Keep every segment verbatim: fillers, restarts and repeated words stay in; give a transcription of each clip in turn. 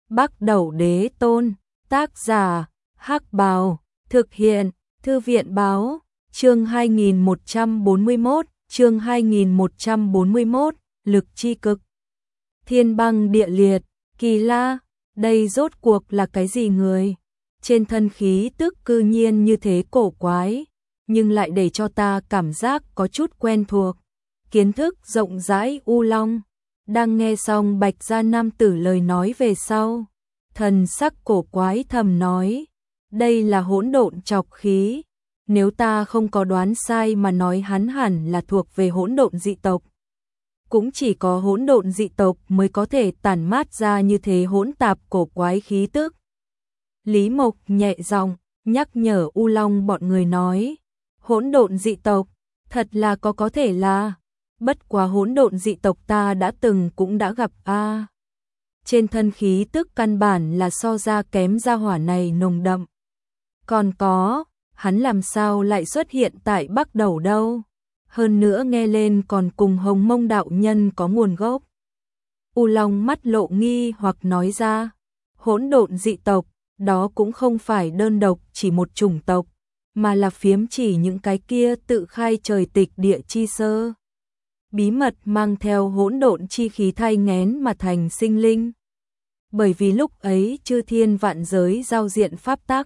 Bắc Đẩu Đế Tôn, tác giả, Hắc Bào, thực hiện, Thư viện Báo, chương hai nghìn một trăm bốn mươi mốt, chương hai nghìn một trăm bốn mươi mốt, lực chi cực. Thiên băng địa liệt, Kỳ La, đây rốt cuộc là cái gì người? Trên thân khí tức cư nhiên như thế cổ quái, nhưng lại để cho ta cảm giác có chút quen thuộc. Kiến thức rộng rãi U Long, đang nghe xong Bạch Gia nam tử lời nói về sau, thần sắc cổ quái thầm nói, đây là hỗn độn trọc khí, nếu ta không có đoán sai mà nói hắn hẳn là thuộc về hỗn độn dị tộc. Cũng chỉ có hỗn độn dị tộc mới có thể tản mát ra như thế hỗn tạp cổ quái khí tức. Lý Mộc nhẹ giọng nhắc nhở U Long bọn người nói, hỗn độn dị tộc, thật là có có thể là, bất quá hỗn độn dị tộc ta đã từng cũng đã gặp a. Trên thân khí tức căn bản là so ra kém gia hỏa này nồng đậm. Còn có, hắn làm sao lại xuất hiện tại Bắc Đẩu đâu? Hơn nữa nghe lên còn cùng Hồng Mông đạo nhân có nguồn gốc. U Long mắt lộ nghi hoặc nói ra, hỗn độn dị tộc, đó cũng không phải đơn độc chỉ một chủng tộc, mà là phiếm chỉ những cái kia tự khai trời tịch địa chi sơ. Bí mật mang theo hỗn độn chi khí thay ngén mà thành sinh linh. Bởi vì lúc ấy chư thiên vạn giới giao diện pháp tắc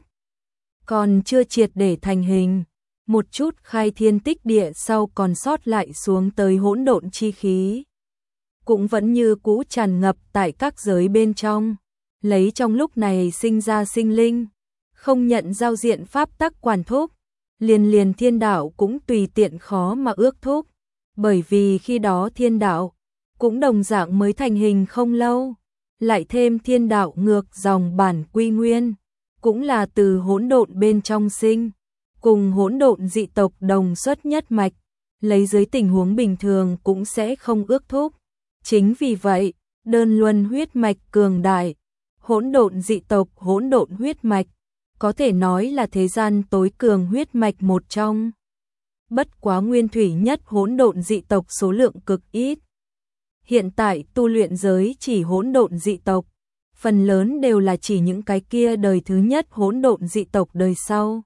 còn chưa triệt để thành hình, một chút khai thiên tích địa sau còn sót lại xuống tới hỗn độn chi khí, cũng vẫn như cũ tràn ngập tại các giới bên trong, lấy trong lúc này sinh ra sinh linh, không nhận giao diện pháp tắc quản thúc, liền liền thiên đạo cũng tùy tiện khó mà ước thúc, bởi vì khi đó thiên đạo cũng đồng dạng mới thành hình không lâu, lại thêm thiên đạo ngược dòng bản quy nguyên, cũng là từ hỗn độn bên trong sinh, cùng hỗn độn dị tộc đồng xuất nhất mạch, lấy dưới tình huống bình thường cũng sẽ không ước thúc. Chính vì vậy, đơn luân huyết mạch cường đại, hỗn độn dị tộc hỗn độn huyết mạch, có thể nói là thế gian tối cường huyết mạch một trong. Bất quá nguyên thủy nhất hỗn độn dị tộc số lượng cực ít. Hiện tại tu luyện giới chỉ hỗn độn dị tộc, phần lớn đều là chỉ những cái kia đời thứ nhất hỗn độn dị tộc đời sau.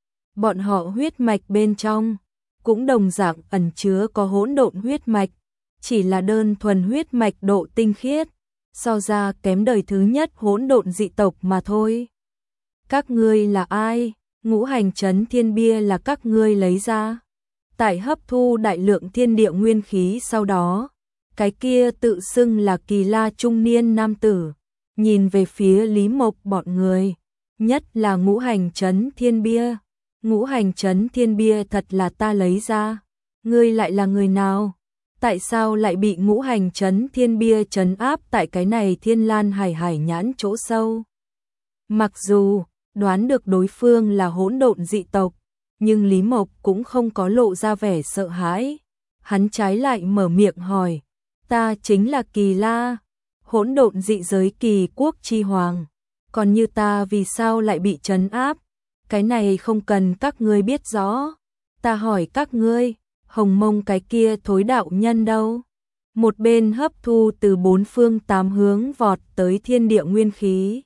Bọn họ huyết mạch bên trong cũng đồng dạng ẩn chứa có hỗn độn huyết mạch, chỉ là đơn thuần huyết mạch độ tinh khiết, so ra kém đời thứ nhất hỗn độn dị tộc mà thôi. Các ngươi là ai? Ngũ hành trấn thiên bia là các ngươi lấy ra. Tại hấp thu đại lượng thiên địa nguyên khí sau đó, cái kia tự xưng là Kỳ La trung niên nam tử, nhìn về phía Lý Mộc bọn người, nhất là ngũ hành trấn thiên bia. Ngũ hành trấn thiên bia thật là ta lấy ra. Ngươi lại là người nào? Tại sao lại bị ngũ hành trấn thiên bia trấn áp tại cái này thiên lan hải hải nhãn chỗ sâu? Mặc dù đoán được đối phương là hỗn độn dị tộc, nhưng Lý Mộc cũng không có lộ ra vẻ sợ hãi. Hắn trái lại mở miệng hỏi, ta chính là Kỳ La, hỗn độn dị giới kỳ quốc chi hoàng, còn như ta vì sao lại bị trấn áp? Cái này không cần các ngươi biết rõ. Ta hỏi các ngươi, Hồng Mông cái kia thối đạo nhân đâu? Một bên hấp thu từ bốn phương tám hướng vọt tới thiên địa nguyên khí.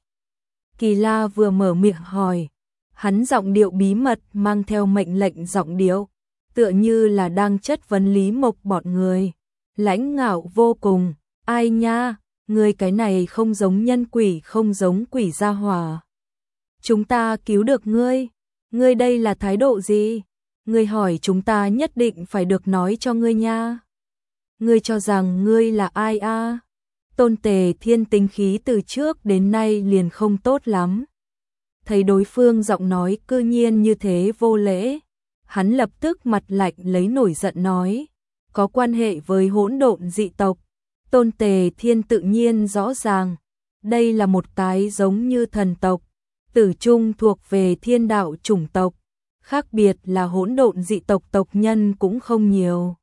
Kỳ La vừa mở miệng hỏi, hắn giọng điệu bí mật mang theo mệnh lệnh giọng điệu, tựa như là đang chất vấn Lý Mộc bọn người. Lãnh ngạo vô cùng, ai nha, ngươi cái này không giống nhân quỷ không giống quỷ gia hỏa. Chúng ta cứu được ngươi, ngươi đây là thái độ gì? Ngươi hỏi chúng ta nhất định phải được nói cho ngươi nha. Ngươi cho rằng ngươi là ai a? À? Tôn Tề Thiên tính khí từ trước đến nay liền không tốt lắm. Thấy đối phương giọng nói cư nhiên như thế vô lễ, hắn lập tức mặt lạnh lấy nổi giận nói, có quan hệ với hỗn độn dị tộc. Tôn Tề Thiên tự nhiên rõ ràng, đây là một cái giống như thần tộc, tử trung thuộc về thiên đạo chủng tộc, khác biệt là hỗn độn dị tộc tộc nhân cũng không nhiều,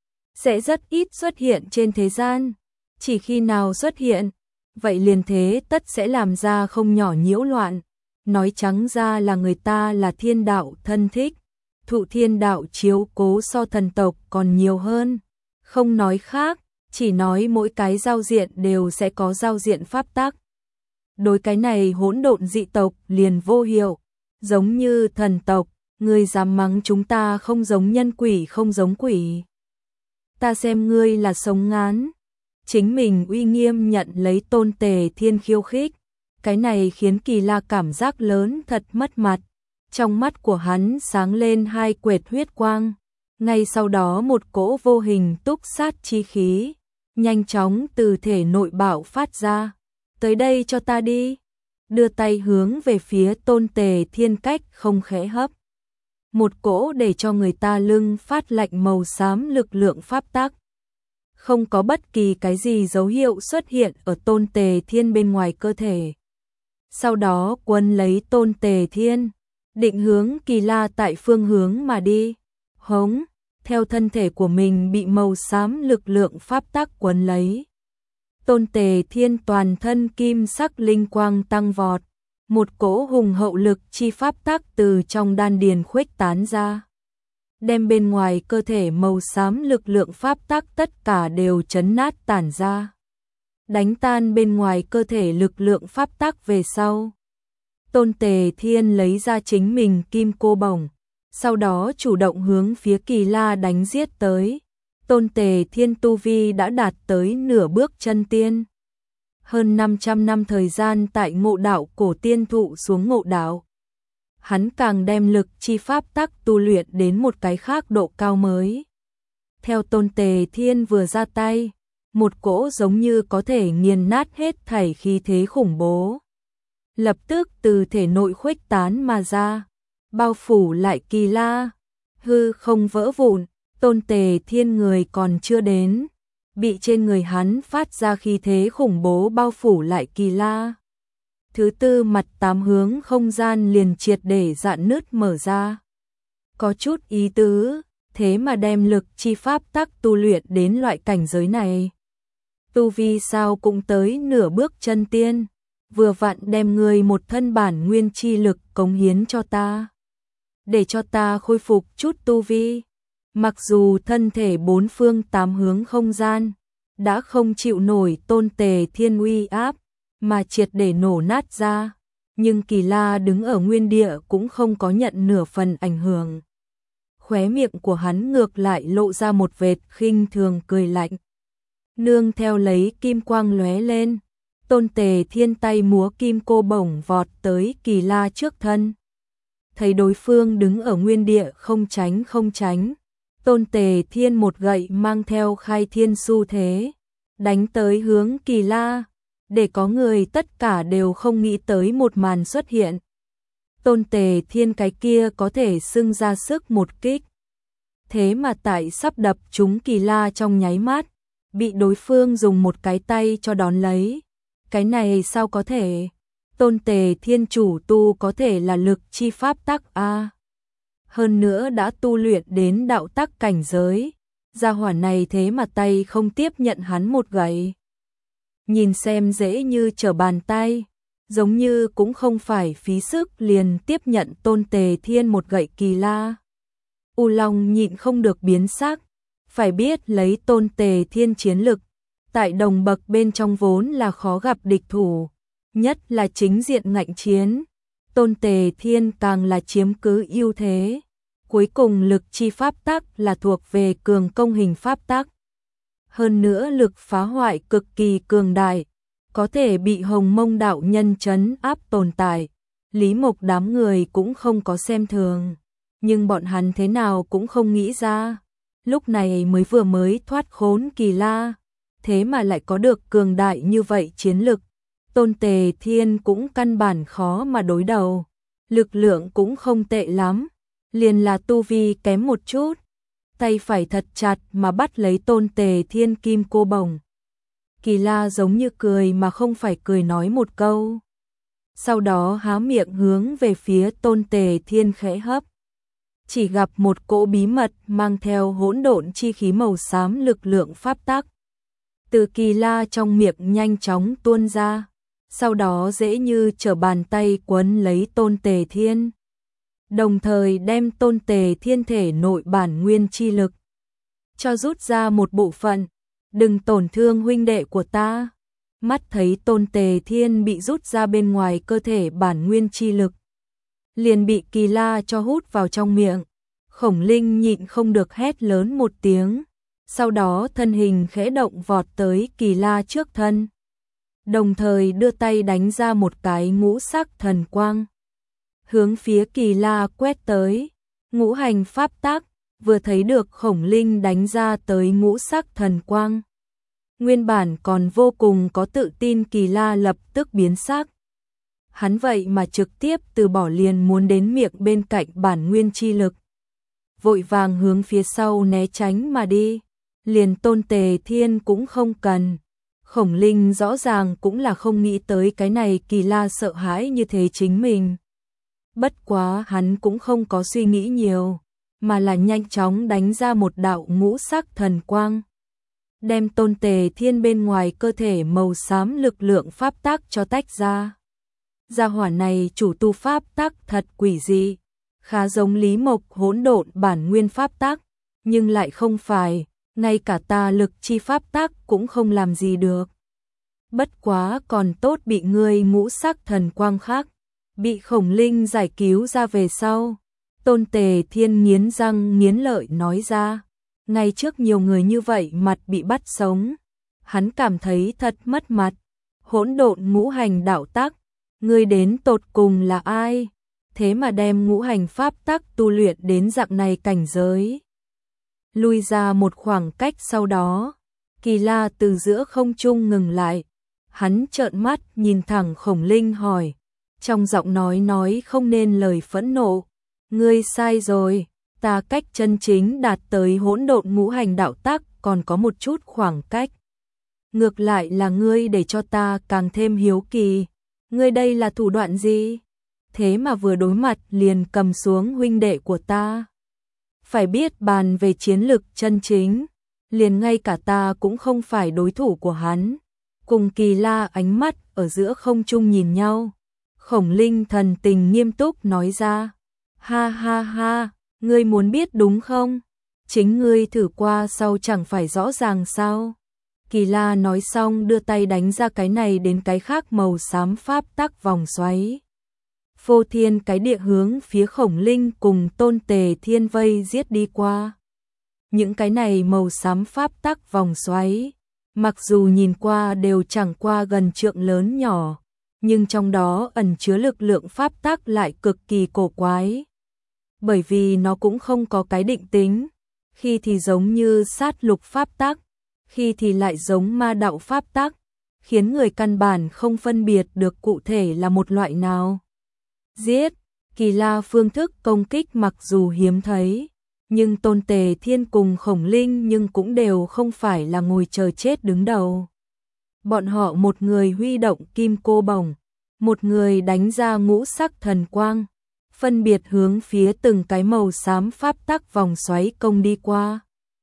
sẽ rất ít xuất hiện trên thế gian, chỉ khi nào xuất hiện, vậy liền thế tất sẽ làm ra không nhỏ nhiễu loạn, nói trắng ra là người ta là thiên đạo thân thích, thụ thiên đạo chiếu cố so thần tộc còn nhiều hơn, không nói khác, chỉ nói mỗi cái giao diện đều sẽ có giao diện pháp tắc. đối cái này hỗn độn dị tộc liền vô hiệu, giống như thần tộc, ngươi dám mắng chúng ta không giống nhân quỷ không giống quỷ. Ta xem ngươi là sống ngán. Chính mình uy nghiêm nhận lấy Tôn Tề Thiên khiêu khích, cái này khiến Kỳ La cảm giác lớn thật mất mặt. Trong mắt của hắn sáng lên hai quệt huyết quang, ngay sau đó một cỗ vô hình túc sát chi khí nhanh chóng từ thể nội bạo phát ra. Tới đây cho ta đi. Đưa tay hướng về phía Tôn Tề Thiên cách không khẽ hấp. Một cỗ để cho người ta lưng phát lạnh màu xám lực lượng pháp tắc. Không có bất kỳ cái gì dấu hiệu xuất hiện ở Tôn Tề Thiên bên ngoài cơ thể. Sau đó quân lấy Tôn Tề Thiên, định hướng Kỳ La tại phương hướng mà đi. Hống, theo thân thể của mình bị màu xám lực lượng pháp tắc quấn lấy. Tôn Tề Thiên toàn thân kim sắc linh quang tăng vọt, một cỗ hùng hậu lực chi pháp tắc từ trong đan điền khuếch tán ra, đem bên ngoài cơ thể màu xám lực lượng pháp tắc tất cả đều chấn nát tản ra, đánh tan bên ngoài cơ thể lực lượng pháp tắc về sau. Tôn Tề Thiên lấy ra chính mình kim cô bổng, sau đó chủ động hướng phía Kỳ La đánh giết tới. Tôn Tề Thiên tu vi đã đạt tới nửa bước chân tiên. Hơn năm trăm năm thời gian tại ngộ đạo cổ tiên thụ xuống ngộ đạo. Hắn càng đem lực chi pháp tắc tu luyện đến một cái khác độ cao mới. Theo Tôn Tề Thiên vừa ra tay, một cỗ giống như có thể nghiền nát hết thảy khí thế khủng bố. Lập tức từ thể nội khuếch tán mà ra, bao phủ lại Kỳ La, hư không vỡ vụn. Tôn Tề Thiên người còn chưa đến, bị trên người hắn phát ra khí thế khủng bố bao phủ lại Kỳ La. Thứ tư mặt tám hướng không gian liền triệt để rạn nứt mở ra. Có chút ý tứ, thế mà đem lực chi pháp tắc tu luyện đến loại cảnh giới này. Tu vi sao cũng tới nửa bước chân tiên, vừa vặn đem người một thân bản nguyên chi lực cống hiến cho ta, để cho ta khôi phục chút tu vi. Mặc dù thân thể bốn phương tám hướng không gian đã không chịu nổi Tôn Tề Thiên uy áp mà triệt để nổ nát ra, nhưng Kỳ La đứng ở nguyên địa cũng không có nhận nửa phần ảnh hưởng. Khóe miệng của hắn ngược lại lộ ra một vệt khinh thường cười lạnh. Nương theo lấy kim quang lóe lên, Tôn Tề Thiên tay múa kim cô bổng vọt tới Kỳ La trước thân. Thấy đối phương đứng ở nguyên địa không tránh không tránh, Tôn Tề Thiên một gậy mang theo khai thiên xu thế, đánh tới hướng Kỳ La, để có người tất cả đều không nghĩ tới một màn xuất hiện. Tôn Tề Thiên cái kia có thể xưng ra sức một kích. Thế mà tại sắp đập trúng Kỳ La trong nháy mắt, bị đối phương dùng một cái tay cho đón lấy. Cái này sao có thể? Tôn Tề Thiên chủ tu có thể là lực chi pháp tắc a. Hơn nữa đã tu luyện đến đạo tắc cảnh giới, gia hỏa này thế mà tay không tiếp nhận hắn một gậy. Nhìn xem dễ như trở bàn tay, giống như cũng không phải phí sức liền tiếp nhận Tôn Tề Thiên một gậy Kỳ La. U Long nhịn không được biến sắc, phải biết lấy Tôn Tề Thiên chiến lực, tại đồng bậc bên trong vốn là khó gặp địch thủ, nhất là chính diện ngạnh chiến. Tôn Tề Thiên càng là chiếm cứ ưu thế. Cuối cùng lực chi pháp tắc là thuộc về cường công hình pháp tắc. Hơn nữa lực phá hoại cực kỳ cường đại, có thể bị Hồng Mông đạo nhân trấn áp tồn tại. Lý Mộc đám người cũng không có xem thường, nhưng bọn hắn thế nào cũng không nghĩ ra, lúc này mới vừa mới thoát khốn Kỳ La, thế mà lại có được cường đại như vậy chiến lực. Tôn Tề Thiên cũng căn bản khó mà đối đầu, lực lượng cũng không tệ lắm, liền là tu vi kém một chút. Tay phải thật chặt mà bắt lấy Tôn Tề Thiên kim cô bổng. Kỳ La giống như cười mà không phải cười nói một câu. Sau đó há miệng hướng về phía Tôn Tề Thiên khẽ hấp. Chỉ gặp một cỗ bí mật mang theo hỗn độn chi khí màu xám lực lượng pháp tắc. Từ Kỳ La trong miệng nhanh chóng tuôn ra, sau đó dễ như trở bàn tay quấn lấy Tôn Tề Thiên. Đồng thời đem Tôn Tề Thiên thể nội bản nguyên chi lực cho rút ra một bộ phận, đừng tổn thương huynh đệ của ta. mắt thấy Tôn Tề Thiên bị rút ra bên ngoài cơ thể bản nguyên chi lực, liền bị Kỳ La cho hút vào trong miệng. Khổng Linh nhịn không được hét lớn một tiếng, sau đó thân hình khẽ động vọt tới Kỳ La trước thân, đồng thời đưa tay đánh ra một cái ngũ sắc thần quang, hướng phía Kỳ La quét tới. Ngũ hành pháp tắc, vừa thấy được Khổng Linh đánh ra tới ngũ sắc thần quang, nguyên bản còn vô cùng có tự tin Kỳ La lập tức biến sắc. Hắn vậy mà trực tiếp từ bỏ liền muốn đến miệng bên cạnh bản nguyên chi lực, vội vàng hướng phía sau né tránh mà đi, liền Tôn Tề Thiên cũng không cần. Khổng Linh rõ ràng cũng là không nghĩ tới cái này Kỳ La sợ hãi như thế chính mình. Bất quá hắn cũng không có suy nghĩ nhiều, mà là nhanh chóng đánh ra một đạo ngũ sắc thần quang, đem Tôn Tề Thiên bên ngoài cơ thể màu xám lực lượng pháp tắc cho tách ra. Gia hỏa này chủ tu pháp tắc thật quỷ dị, khá giống Lý Mộc hỗn độn bản nguyên pháp tắc, nhưng lại không phải, ngay cả tà lực chi pháp tắc cũng không làm gì được. Bất quá còn tốt bị ngươi ngũ sắc thần quang khác, bị Khổng Linh giải cứu ra về sau. Tôn Tề Thiên nghiến răng nghiến lợi nói ra, ngay trước nhiều người như vậy mặt bị bắt sống, hắn cảm thấy thật mất mặt. Hỗn độn ngũ hành đạo tắc, ngươi đến tột cùng là ai? Thế mà đem ngũ hành pháp tắc tu luyện đến dạng này cảnh giới. Lui ra một khoảng cách sau đó, Kỳ La từ giữa không trung ngừng lại, hắn trợn mắt nhìn thẳng Khổng Linh hỏi, trong giọng nói nói không nên lời phẫn nộ, ngươi sai rồi, ta cách chân chính đạt tới hỗn độn ngũ hành đạo tắc còn có một chút khoảng cách. Ngược lại là ngươi để cho ta càng thêm hiếu kỳ, ngươi đây là thủ đoạn gì? Thế mà vừa đối mặt liền cầm xuống huynh đệ của ta. Phải biết bàn về chiến lực chân chính, liền ngay cả ta cũng không phải đối thủ của hắn. Cùng Kỳ La ánh mắt ở giữa không trung nhìn nhau. Khổng Linh thần tình nghiêm túc nói ra, ha ha ha, ngươi muốn biết đúng không? Chính ngươi thử qua sau chẳng phải rõ ràng sao? Kỳ La nói xong đưa tay đánh ra cái này đến cái khác màu xám pháp tắc vòng xoáy. Phô thiên cái địa hướng phía Khổng Linh cùng Tôn Tề Thiên vây giết đi qua. Những cái này màu xám pháp tắc vòng xoáy, mặc dù nhìn qua đều chẳng qua gần trượng lớn nhỏ, nhưng trong đó ẩn chứa lực lượng pháp tắc lại cực kỳ cổ quái. Bởi vì nó cũng không có cái định tính, khi thì giống như sát lục pháp tắc, khi thì lại giống ma đạo pháp tắc, khiến người căn bản không phân biệt được cụ thể là một loại nào. Giết, Kỳ La phương thức công kích mặc dù hiếm thấy, nhưng Tôn Tề Thiên cùng Khổng Linh nhưng cũng đều không phải là ngồi chờ chết đứng đầu. Bọn họ một người huy động kim cô bổng, một người đánh ra ngũ sắc thần quang, phân biệt hướng phía từng cái màu xám pháp tắc vòng xoáy công đi qua.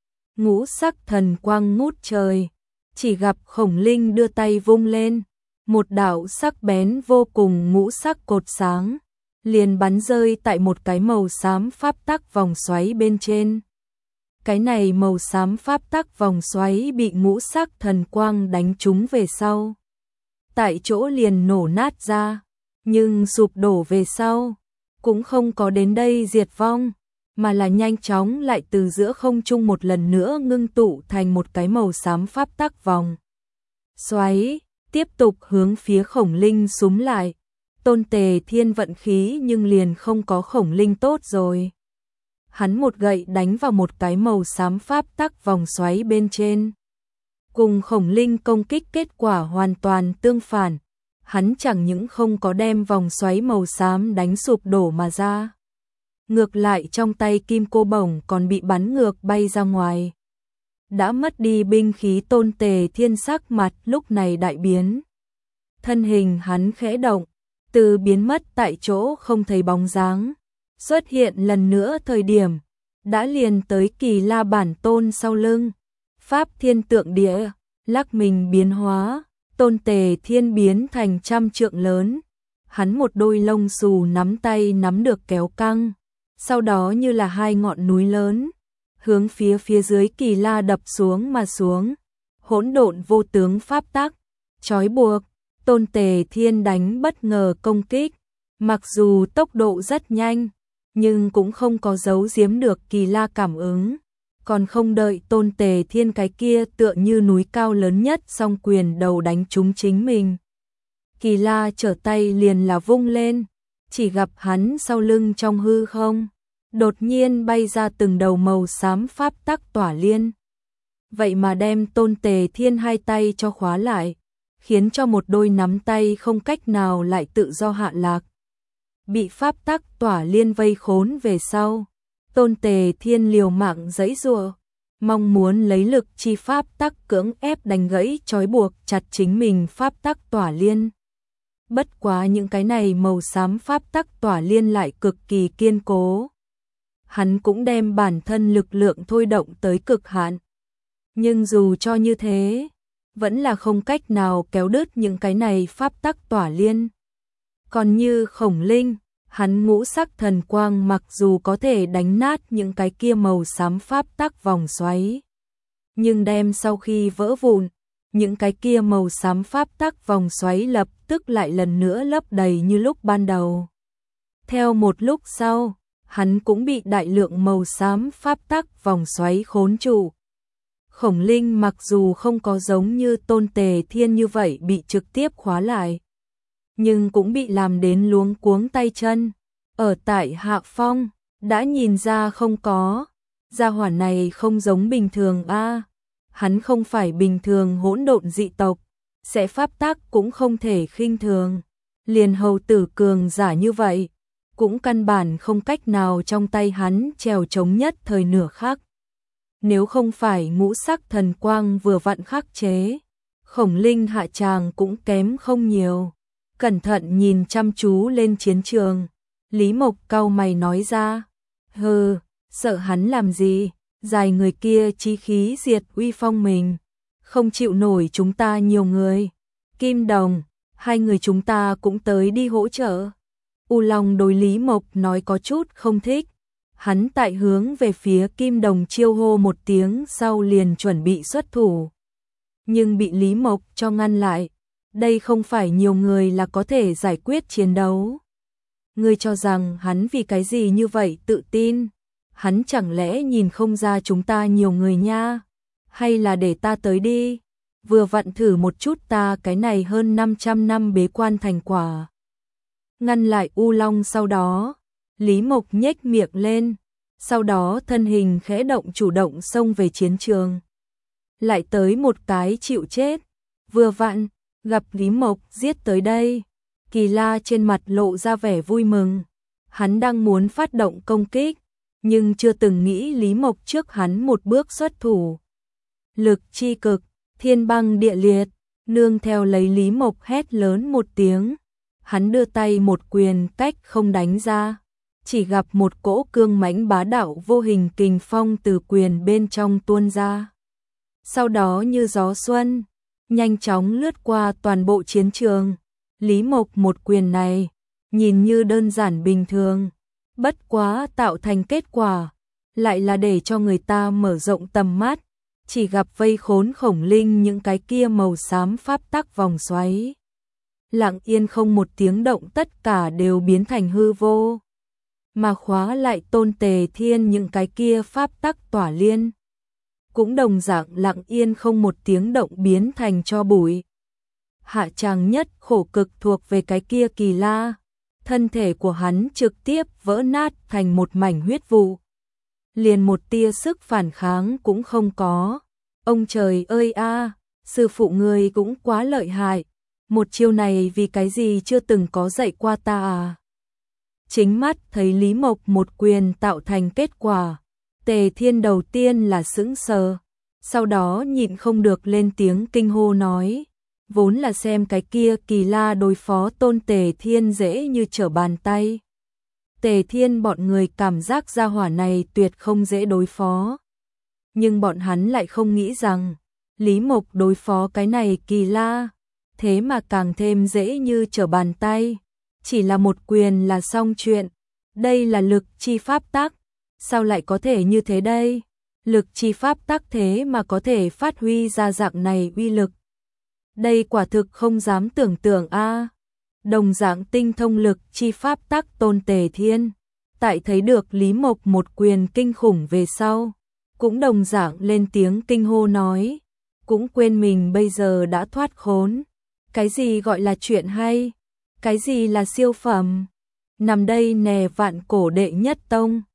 Ngũ sắc thần quang ngút trời, chỉ gặp Khổng Linh đưa tay vung lên, một đạo sắc bén vô cùng ngũ sắc cột sáng liền bắn rơi tại một cái màu xám pháp tắc vòng xoáy bên trên. Cái này màu xám pháp tắc vòng xoáy bị ngũ sắc thần quang đánh trúng về sau, tại chỗ liền nổ nát ra, nhưng sụp đổ về sau cũng không có đến đây diệt vong, mà là nhanh chóng lại từ giữa không trung một lần nữa ngưng tụ thành một cái màu xám pháp tắc vòng xoáy, tiếp tục hướng phía Khổng Linh xúm lại. Tôn Tề Thiên vận khí nhưng liền không có Khổng Linh tốt rồi. Hắn một gậy đánh vào một cái màu xám pháp tắc vòng xoáy bên trên. Cùng Khổng Linh công kích kết quả hoàn toàn tương phản. Hắn chẳng những không có đem vòng xoáy màu xám đánh sụp đổ mà ra. Ngược lại trong tay kim cô bổng còn bị bắn ngược bay ra ngoài. Đã mất đi binh khí Tôn Tề Thiên sắc mặt lúc này đại biến. Thân hình hắn khẽ động, từ biến mất tại chỗ không thấy bóng dáng, xuất hiện lần nữa thời điểm, đã liền tới Kỳ La bản tôn sau lưng. Pháp thiên tượng địa, lắc mình biến hóa, Tôn Tề Thiên biến thành trăm trượng lớn. Hắn một đôi lông xù nắm tay nắm được kéo căng, sau đó như là hai ngọn núi lớn, hướng phía phía dưới Kỳ La đập xuống mà xuống. Hỗn độn vô tướng pháp tắc, trói buộc, Tôn Tề Thiên đánh bất ngờ công kích, mặc dù tốc độ rất nhanh, nhưng cũng không có giấu giếm được Kỳ La cảm ứng, còn không đợi Tôn Tề Thiên cái kia tựa như núi cao lớn nhất song quyền đầu đánh trúng chính mình. Kỳ La trở tay liền là vung lên, chỉ gặp hắn sau lưng trong hư không, đột nhiên bay ra từng đầu màu xám pháp tắc tỏa liên. Vậy mà đem Tôn Tề Thiên hai tay cho khóa lại, khiến cho một đôi nắm tay không cách nào lại tự do hạ lạc. Bị pháp tắc tỏa liên vây khốn về sau, Tôn Tề Thiên liều mạng giãy giụa, mong muốn lấy lực chi pháp tắc cưỡng ép đánh gãy trói buộc chặt chính mình pháp tắc tỏa liên. Bất quá những cái này màu xám pháp tắc tỏa liên lại cực kỳ kiên cố. Hắn cũng đem bản thân lực lượng thôi động tới cực hạn. Nhưng dù cho như thế, vẫn là không cách nào kéo đứt những cái này pháp tắc tỏa liên. Còn như Khổng Linh, hắn ngũ sắc thần quang mặc dù có thể đánh nát những cái kia màu xám pháp tắc vòng xoáy, nhưng đem sau khi vỡ vụn, những cái kia màu xám pháp tắc vòng xoáy lập tức lại lần nữa lấp đầy như lúc ban đầu. Theo một lúc sau, hắn cũng bị đại lượng màu xám pháp tắc vòng xoáy khốn trụ. Khổng Linh mặc dù không có giống như Tôn Tề Thiên như vậy bị trực tiếp khóa lại, nhưng cũng bị làm đến luống cuống tay chân. Ở tại hạ phong, đã nhìn ra không có, gia hỏa này không giống bình thường a, hắn không phải bình thường hỗn độn dị tộc, sẽ pháp tắc cũng không thể khinh thường, liền hầu tử cường giả như vậy, cũng căn bản không cách nào trong tay hắn trèo chống nhất thời nửa khắc. Nếu không phải ngũ sắc thần quang vừa vặn khắc chế, Khổng Linh hạ tràng cũng kém không nhiều. Cẩn thận nhìn chăm chú lên chiến trường, Lý Mộc cau mày nói ra, hừ, sợ hắn làm gì, dài người kia chí khí diệt uy phong mình, không chịu nổi chúng ta nhiều người. Kim Đồng, hai người chúng ta cũng tới đi hỗ trợ. U Long đối Lý Mộc nói có chút không thích, hắn tại hướng về phía Kim Đồng chiêu hô một tiếng sau liền chuẩn bị xuất thủ, nhưng bị Lý Mộc cho ngăn lại. Đây không phải nhiều người là có thể giải quyết chiến đấu. Ngươi cho rằng hắn vì cái gì như vậy tự tin? Hắn chẳng lẽ nhìn không ra chúng ta nhiều người nha? Hay là để ta tới đi? Vừa vặn thử một chút ta cái này hơn năm trăm năm bế quan thành quả. Ngăn lại U Long sau đó, Lý Mộc nhếch miệng lên, sau đó thân hình khẽ động chủ động xông về chiến trường. Lại tới một cái chịu chết, vừa vặn gặp Lý Mộc giết tới đây, Kỳ La trên mặt lộ ra vẻ vui mừng. Hắn đang muốn phát động công kích, nhưng chưa từng nghĩ Lý Mộc trước hắn một bước xuất thủ. Lực chi cực, thiên băng địa liệt, nương theo lấy Lý Mộc hét lớn một tiếng. Hắn đưa tay một quyền cách không đánh ra, chỉ gặp một cỗ cương mãnh bá đạo vô hình kình phong từ quyền bên trong tuôn ra. Sau đó như gió xuân, nhanh chóng lướt qua toàn bộ chiến trường. Lý Mộc một quyền này, nhìn như đơn giản bình thường, bất quá tạo thành kết quả, lại là để cho người ta mở rộng tầm mắt, chỉ gặp vây khốn Khổng Linh những cái kia màu xám pháp tắc vòng xoáy. Lặng yên không một tiếng động tất cả đều biến thành hư vô, mà khóa lại Tôn Tề Thiên những cái kia pháp tắc tỏa liên. Cũng đồng dạng lặng yên không một tiếng động biến thành tro bụi. Hạ tràng nhất khổ cực thuộc về cái kia Kỳ La, thân thể của hắn trực tiếp vỡ nát thành một mảnh huyết vụ. Liền một tia sức phản kháng cũng không có. Ông trời ơi a, sư phụ ngươi cũng quá lợi hại, một chiêu này vì cái gì chưa từng có dạy qua ta à. Chính mắt thấy Lý Mộc một quyền tạo thành kết quả, Tề Thiên đầu tiên là sững sờ, sau đó nhịn không được lên tiếng kinh hô nói, vốn là xem cái kia Kỳ La đối phó Tôn Tề Thiên dễ như trở bàn tay. Tề Thiên bọn người cảm giác gia hỏa này tuyệt không dễ đối phó. Nhưng bọn hắn lại không nghĩ rằng, Lý Mộc đối phó cái này Kỳ La, thế mà càng thêm dễ như trở bàn tay. Chỉ là một quyền là xong chuyện, đây là lực chi pháp tắc, sao lại có thể như thế đây? Lực chi pháp tắc thế mà có thể phát huy ra dạng này uy lực. Đây quả thực không dám tưởng tượng a. Đồng dạng tinh thông lực chi pháp tắc Tôn Tề Thiên, tại thấy được Lý Mộc một quyền kinh khủng về sau, cũng đồng dạng lên tiếng kinh hô nói, cũng quên mình bây giờ đã thoát khốn. Cái gì gọi là chuyện hay? Cái gì là siêu phẩm? Nằm đây nè vạn cổ đệ nhất tông.